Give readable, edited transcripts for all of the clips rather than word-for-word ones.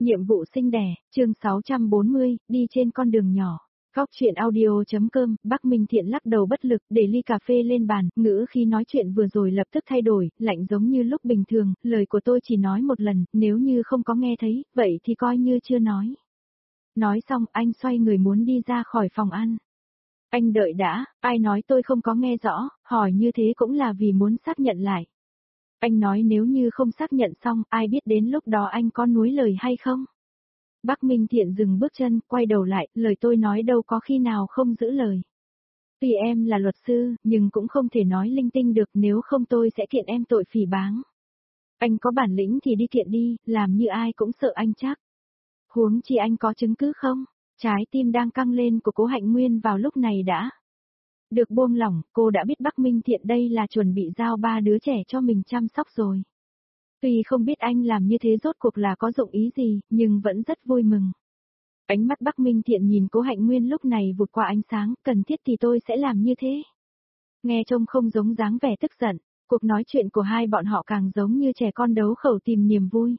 Nhiệm vụ sinh đẻ, chương 640, đi trên con đường nhỏ. Góc chuyện audio.com, Bắc Minh Thiện lắc đầu bất lực, để ly cà phê lên bàn, ngữ khi nói chuyện vừa rồi lập tức thay đổi, lạnh giống như lúc bình thường, lời của tôi chỉ nói một lần, nếu như không có nghe thấy, vậy thì coi như chưa nói. Nói xong, anh xoay người muốn đi ra khỏi phòng ăn. Anh đợi đã, ai nói tôi không có nghe rõ, hỏi như thế cũng là vì muốn xác nhận lại. Anh nói nếu như không xác nhận xong, ai biết đến lúc đó anh có nuối lời hay không? Bắc Minh Thiện dừng bước chân, quay đầu lại, lời tôi nói đâu có khi nào không giữ lời. Tuy em là luật sư, nhưng cũng không thể nói linh tinh được, nếu không tôi sẽ kiện em tội phỉ báng. Anh có bản lĩnh thì đi kiện đi, làm như ai cũng sợ anh chắc. Huống chi anh có chứng cứ không? Trái tim đang căng lên của Cố Hạnh Nguyên vào lúc này đã được buông lỏng, cô đã biết Bắc Minh Thiện đây là chuẩn bị giao 3 đứa trẻ cho mình chăm sóc rồi. Tuy không biết anh làm như thế rốt cuộc là có dụng ý gì, nhưng vẫn rất vui mừng. Ánh mắt Bắc Minh Thiện nhìn Cố Hạnh Nguyên lúc này vụt qua ánh sáng, cần thiết thì tôi sẽ làm như thế. Nghe trông không giống dáng vẻ tức giận, cuộc nói chuyện của hai bọn họ càng giống như trẻ con đấu khẩu tìm niềm vui.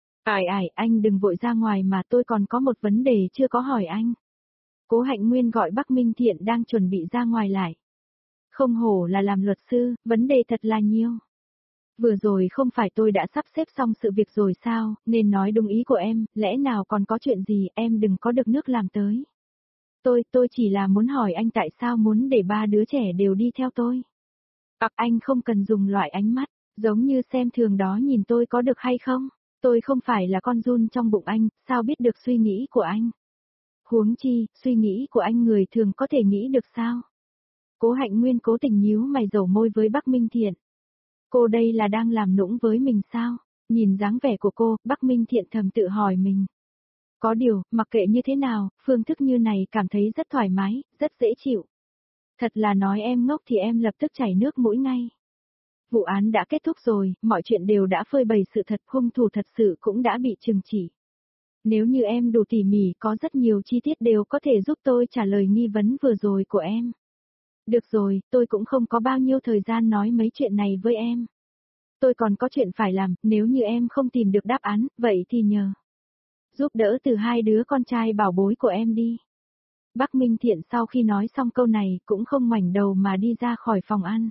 Anh đừng vội ra ngoài mà tôi còn có một vấn đề chưa có hỏi anh. Cố Hạnh Nguyên gọi Bắc Minh Thiện đang chuẩn bị ra ngoài lại. Không hổ là làm luật sư, vấn đề thật là nhiều. Vừa rồi không phải tôi đã sắp xếp xong sự việc rồi sao, nên nói đúng ý của em, lẽ nào còn có chuyện gì, em đừng có được nước làm tới. Tôi chỉ là muốn hỏi anh tại sao muốn để 3 đứa trẻ đều đi theo tôi. Anh không cần dùng loại ánh mắt, giống như xem thường đó nhìn tôi có được hay không? Tôi không phải là con giun trong bụng anh, sao biết được suy nghĩ của anh? Huống chi, suy nghĩ của anh người thường có thể nghĩ được sao? Cố Hạnh Nguyên cố tình nhíu mày dầu môi với Bắc Minh Thiện. Cô đây là đang làm nũng với mình sao? Nhìn dáng vẻ của cô, Bắc Minh Thiện thầm tự hỏi mình. Có điều, mặc kệ như thế nào, phương thức như này cảm thấy rất thoải mái, rất dễ chịu. Thật là nói em ngốc thì em lập tức chảy nước mũi ngay. Vụ án đã kết thúc rồi, mọi chuyện đều đã phơi bày sự thật, hung thủ thật sự cũng đã bị trừng trị. Nếu như em đủ tỉ mỉ, có rất nhiều chi tiết đều có thể giúp tôi trả lời nghi vấn vừa rồi của em. Được rồi, tôi cũng không có bao nhiêu thời gian nói mấy chuyện này với em. Tôi còn có chuyện phải làm, nếu như em không tìm được đáp án, vậy thì nhờ giúp đỡ từ 2 đứa con trai bảo bối của em đi. Bắc Minh Thiện sau khi nói xong câu này cũng không ngoảnh đầu mà đi ra khỏi phòng ăn.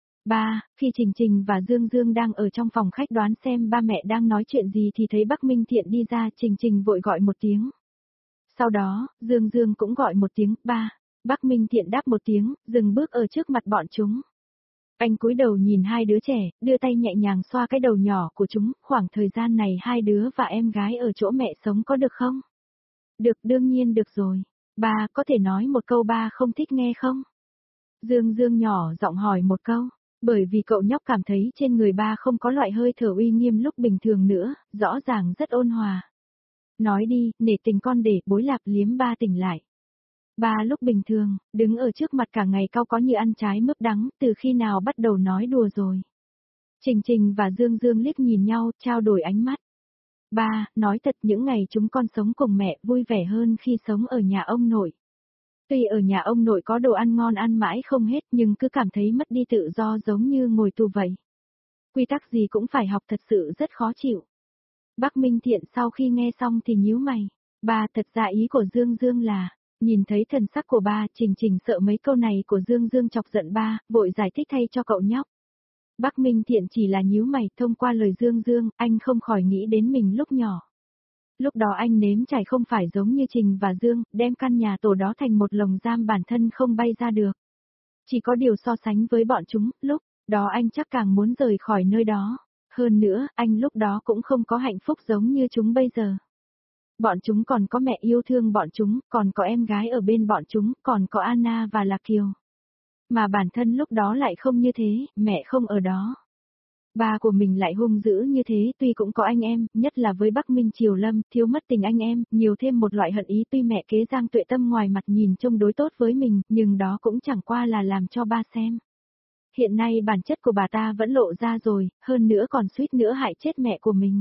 Khi Trình Trình và Dương Dương đang ở trong phòng khách đoán xem ba mẹ đang nói chuyện gì thì thấy Bắc Minh Thiện đi ra, Trình Trình vội gọi một tiếng. Sau đó, Dương Dương cũng gọi một tiếng, ba. Bắc Minh Thiện đáp một tiếng, dừng bước ở trước mặt bọn chúng. Anh cúi đầu nhìn 2 đứa trẻ, đưa tay nhẹ nhàng xoa cái đầu nhỏ của chúng, khoảng thời gian này 2 đứa và em gái ở chỗ mẹ sống có được không? Được, đương nhiên được rồi. Ba, có thể nói một câu ba không thích nghe không? Dương Dương nhỏ giọng hỏi một câu, bởi vì cậu nhóc cảm thấy trên người ba không có loại hơi thở uy nghiêm lúc bình thường nữa, rõ ràng rất ôn hòa. Nói đi, nể tình con để bối lạp liếm ba tỉnh lại. Ba lúc bình thường, đứng ở trước mặt cả ngày cau có như ăn trái mướp đắng, từ khi nào bắt đầu nói đùa rồi. Trình Trình và Dương Dương liếc nhìn nhau, trao đổi ánh mắt. Ba, nói thật những ngày chúng con sống cùng mẹ vui vẻ hơn khi sống ở nhà ông nội. Tuy ở nhà ông nội có đồ ăn ngon ăn mãi không hết nhưng cứ cảm thấy mất đi tự do giống như ngồi tù vậy. Quy tắc gì cũng phải học thật sự rất khó chịu. Bắc Minh Thiện sau khi nghe xong thì nhíu mày. Ba, thật ra ý của Dương Dương là, nhìn thấy thần sắc của ba, Trình Trình sợ mấy câu này của Dương Dương chọc giận ba, vội giải thích thay cho cậu nhóc. Bắc Minh Thiện chỉ là nhíu mày, thông qua lời Dương Dương, anh không khỏi nghĩ đến mình lúc nhỏ. Lúc đó anh nếm trải không phải giống như Trình và Dương, đem căn nhà tổ đó thành một lồng giam bản thân không bay ra được. Chỉ có điều so sánh với bọn chúng, lúc đó anh chắc càng muốn rời khỏi nơi đó. Hơn nữa, anh lúc đó cũng không có hạnh phúc giống như chúng bây giờ. Bọn chúng còn có mẹ yêu thương bọn chúng, còn có em gái ở bên bọn chúng, còn có Anna và Lạc Kiều. Mà bản thân lúc đó lại không như thế, mẹ không ở đó. Ba của mình lại hung dữ như thế, tuy cũng có anh em, nhất là với Bắc Minh Triều Lâm, thiếu mất tình anh em, nhiều thêm một loại hận ý, tuy mẹ kế Giang Tuệ Tâm ngoài mặt nhìn trông đối tốt với mình, nhưng đó cũng chẳng qua là làm cho ba xem. Hiện nay bản chất của bà ta vẫn lộ ra rồi, hơn nữa còn suýt nữa hại chết mẹ của mình.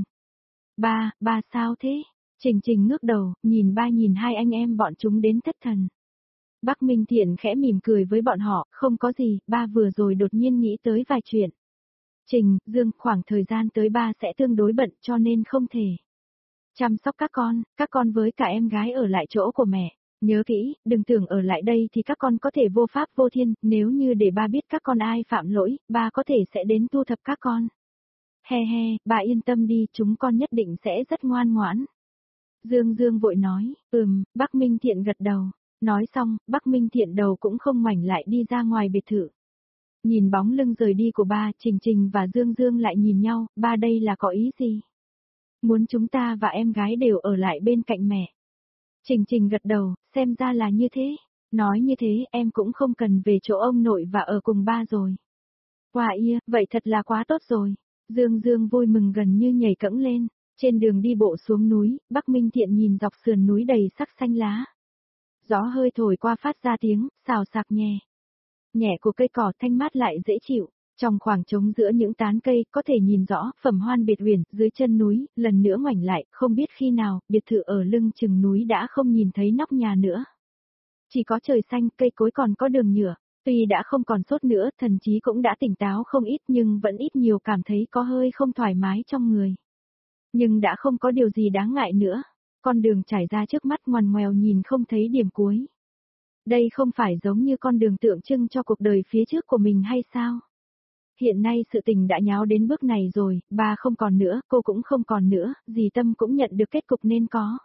Ba sao thế? Trình Trình ngước đầu, nhìn ba nhìn 2 anh em bọn chúng đến thất thần. Bắc Minh Thiện khẽ mỉm cười với bọn họ, không có gì, ba vừa rồi đột nhiên nghĩ tới vài chuyện. Trình, Dương, khoảng thời gian tới ba sẽ tương đối bận cho nên không thể. chăm sóc các con với cả em gái ở lại chỗ của mẹ. Nhớ kỹ, đừng tưởng ở lại đây thì các con có thể vô pháp vô thiên, nếu như để ba biết các con ai phạm lỗi, ba có thể sẽ đến thu thập các con. He he, bà yên tâm đi, chúng con nhất định sẽ rất ngoan ngoãn. Dương Dương vội nói, Bắc Minh Thiện gật đầu. Nói xong, Bắc Minh Thiện đầu cũng không ngoảnh lại đi ra ngoài biệt thự. Nhìn bóng lưng rời đi của ba, Trình Trình và Dương Dương lại nhìn nhau, ba đây là có ý gì? Muốn chúng ta và em gái đều ở lại bên cạnh mẹ. Trình Trình gật đầu, xem ra là như thế. Nói như thế em cũng không cần về chỗ ông nội và ở cùng ba rồi. Wow ia, vậy thật là quá tốt rồi. Dương Dương vui mừng gần như nhảy cẫng lên. Trên đường đi bộ xuống núi, Bắc Minh Thiện nhìn dọc sườn núi đầy sắc xanh lá. Gió hơi thổi qua phát ra tiếng, xào xạc nhẹ. Nhẹ của cây cỏ thanh mát lại dễ chịu. Trong khoảng trống giữa những tán cây, có thể nhìn rõ, phẩm hoan biệt uyển, dưới chân núi, lần nữa ngoảnh lại, không biết khi nào, biệt thự ở lưng chừng núi đã không nhìn thấy nóc nhà nữa. Chỉ có trời xanh, cây cối còn có đường nhựa, tuy đã không còn sốt nữa, thần trí cũng đã tỉnh táo không ít nhưng vẫn ít nhiều cảm thấy có hơi không thoải mái trong người. Nhưng đã không có điều gì đáng ngại nữa, con đường trải ra trước mắt ngoằn ngoèo nhìn không thấy điểm cuối. Đây không phải giống như con đường tượng trưng cho cuộc đời phía trước của mình hay sao? Hiện nay sự tình đã nháo đến bước này rồi, ba không còn nữa, cô cũng không còn nữa, dì Tâm cũng nhận được kết cục nên có.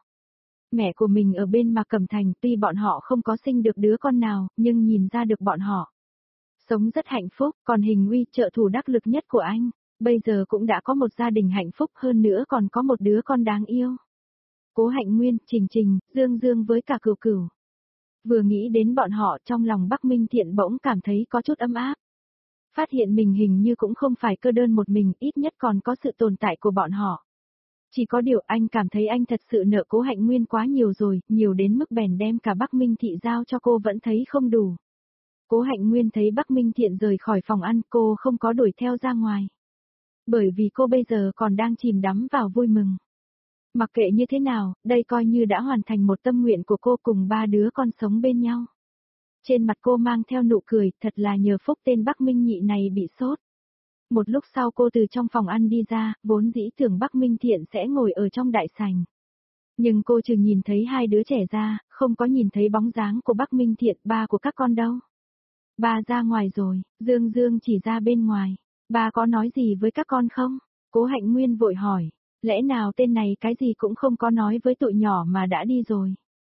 Mẹ của mình ở bên Mạc Cẩm Thành, tuy bọn họ không có sinh được đứa con nào, nhưng nhìn ra được bọn họ sống rất hạnh phúc, còn Hình Uy, trợ thủ đắc lực nhất của anh, bây giờ cũng đã có một gia đình hạnh phúc, hơn nữa còn có một đứa con đáng yêu. Cố Hạnh Nguyên, Trình Trình, Dương Dương với cả Cửu Cửu. Vừa nghĩ đến bọn họ, trong lòng Bắc Minh Thiện bỗng cảm thấy có chút ấm áp. Phát hiện mình hình như cũng không phải cơ đơn một mình, ít nhất còn có sự tồn tại của bọn họ. Chỉ có điều anh cảm thấy anh thật sự nợ Cố Hạnh Nguyên quá nhiều rồi, nhiều đến mức bèn đem cả Bắc Minh Thị giao cho cô vẫn thấy không đủ. Cố Hạnh Nguyên thấy Bắc Minh Thiện rời khỏi phòng ăn, cô không có đuổi theo ra ngoài. Bởi vì cô bây giờ còn đang chìm đắm vào vui mừng. Mặc kệ như thế nào, đây coi như đã hoàn thành một tâm nguyện của cô cùng ba đứa con sống bên nhau. Trên mặt cô mang theo nụ cười, thật là nhờ phúc tên Bắc Minh Nhị này bị sốt. Một lúc sau cô từ trong phòng ăn đi ra, vốn dĩ tưởng Bắc Minh Thiện sẽ ngồi ở trong đại sảnh. Nhưng cô chừng nhìn thấy hai đứa trẻ ra, không có nhìn thấy bóng dáng của Bắc Minh Thiện, ba của các con đâu. Ba ra ngoài rồi, Dương Dương chỉ ra bên ngoài. Ba có nói gì với các con không? Cố Hạnh Nguyên vội hỏi. Lẽ nào tên này cái gì cũng không có nói với tụi nhỏ mà đã đi rồi.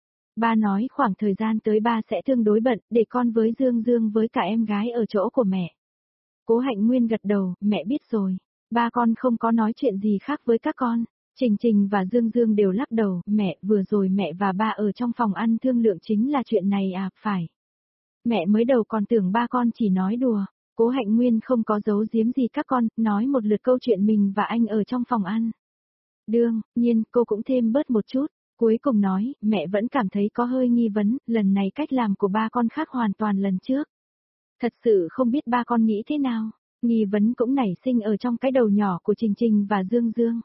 Ba nói khoảng thời gian tới ba sẽ tương đối bận, để con với Dương Dương với cả em gái ở chỗ của mẹ. Cố Hạnh Nguyên gật đầu, mẹ biết rồi. Ba con không có nói chuyện gì khác với các con. Trình Trình và Dương Dương đều lắc đầu, mẹ, vừa rồi mẹ và ba ở trong phòng ăn thương lượng chính là chuyện này à, phải. Mẹ mới đầu còn tưởng ba con chỉ nói đùa. Cố Hạnh Nguyên không có giấu giếm gì các con, nói một lượt câu chuyện mình và anh ở trong phòng ăn. Đương nhiên, cô cũng thêm bớt một chút. Cuối cùng nói, mẹ vẫn cảm thấy có hơi nghi vấn, lần này cách làm của ba con khác hoàn toàn lần trước. Thật sự không biết ba con nghĩ thế nào, nghi vấn cũng nảy sinh ở trong cái đầu nhỏ của Trình Trình và Dương Dương.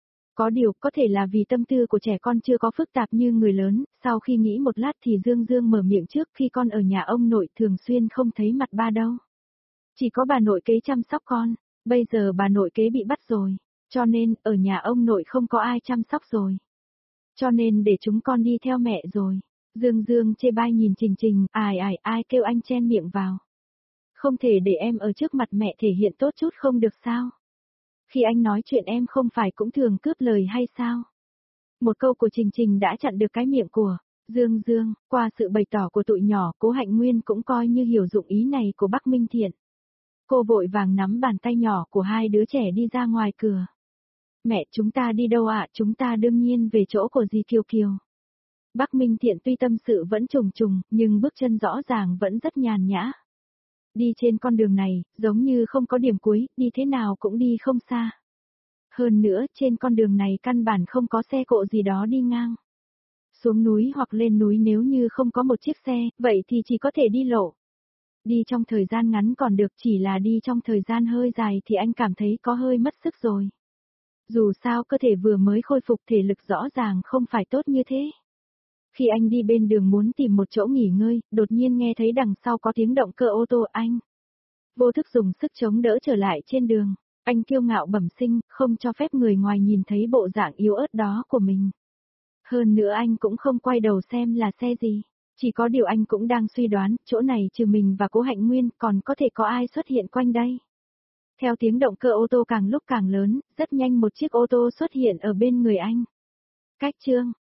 Có điều, có thể là vì tâm tư của trẻ con chưa có phức tạp như người lớn, sau khi nghĩ một lát thì Dương Dương mở miệng trước khi con ở nhà ông nội thường xuyên không thấy mặt ba đâu. Chỉ có bà nội kế chăm sóc con, bây giờ bà nội kế bị bắt rồi, cho nên, ở nhà ông nội không có ai chăm sóc rồi. Cho nên để chúng con đi theo mẹ rồi. Dương Dương chê bai nhìn Trình Trình, ai kêu anh chen miệng vào. Không thể để em ở trước mặt mẹ thể hiện tốt chút không được sao? Khi anh nói chuyện em không phải cũng thường cướp lời hay sao? Một câu của Trình Trình đã chặn được cái miệng của Dương Dương, qua sự bày tỏ của tụi nhỏ, Cố Hạnh Nguyên cũng coi như hiểu dụng ý này của Bắc Minh Thiện. Cô vội vàng nắm bàn tay nhỏ của hai đứa trẻ đi ra ngoài cửa. Mẹ, chúng ta đi đâu ạ? Chúng ta đương nhiên về chỗ của dì Kiều Kiều. Bắc Minh Thiện tuy tâm sự vẫn trùng trùng, nhưng bước chân rõ ràng vẫn rất nhàn nhã. Đi trên con đường này, giống như không có điểm cuối, đi thế nào cũng đi không xa. Hơn nữa, trên con đường này căn bản không có xe cộ gì đó đi ngang. Xuống núi hoặc lên núi nếu như không có một chiếc xe, vậy thì chỉ có thể đi lộ. Đi trong thời gian ngắn còn được, chỉ là đi trong thời gian hơi dài thì anh cảm thấy có hơi mất sức rồi. Dù sao cơ thể vừa mới khôi phục thể lực rõ ràng không phải tốt như thế. Khi anh đi bên đường muốn tìm một chỗ nghỉ ngơi, đột nhiên nghe thấy đằng sau có tiếng động cơ ô tô anh. Vô thức dùng sức chống đỡ trở lại trên đường. Anh kiêu ngạo bẩm sinh, không cho phép người ngoài nhìn thấy bộ dạng yếu ớt đó của mình. Hơn nữa anh cũng không quay đầu xem là xe gì. Chỉ có điều anh cũng đang suy đoán, chỗ này trừ mình và Cố Hạnh Nguyên còn có thể có ai xuất hiện quanh đây. Theo tiếng động cơ ô tô càng lúc càng lớn, rất nhanh một chiếc ô tô xuất hiện ở bên người anh. Cách Trương,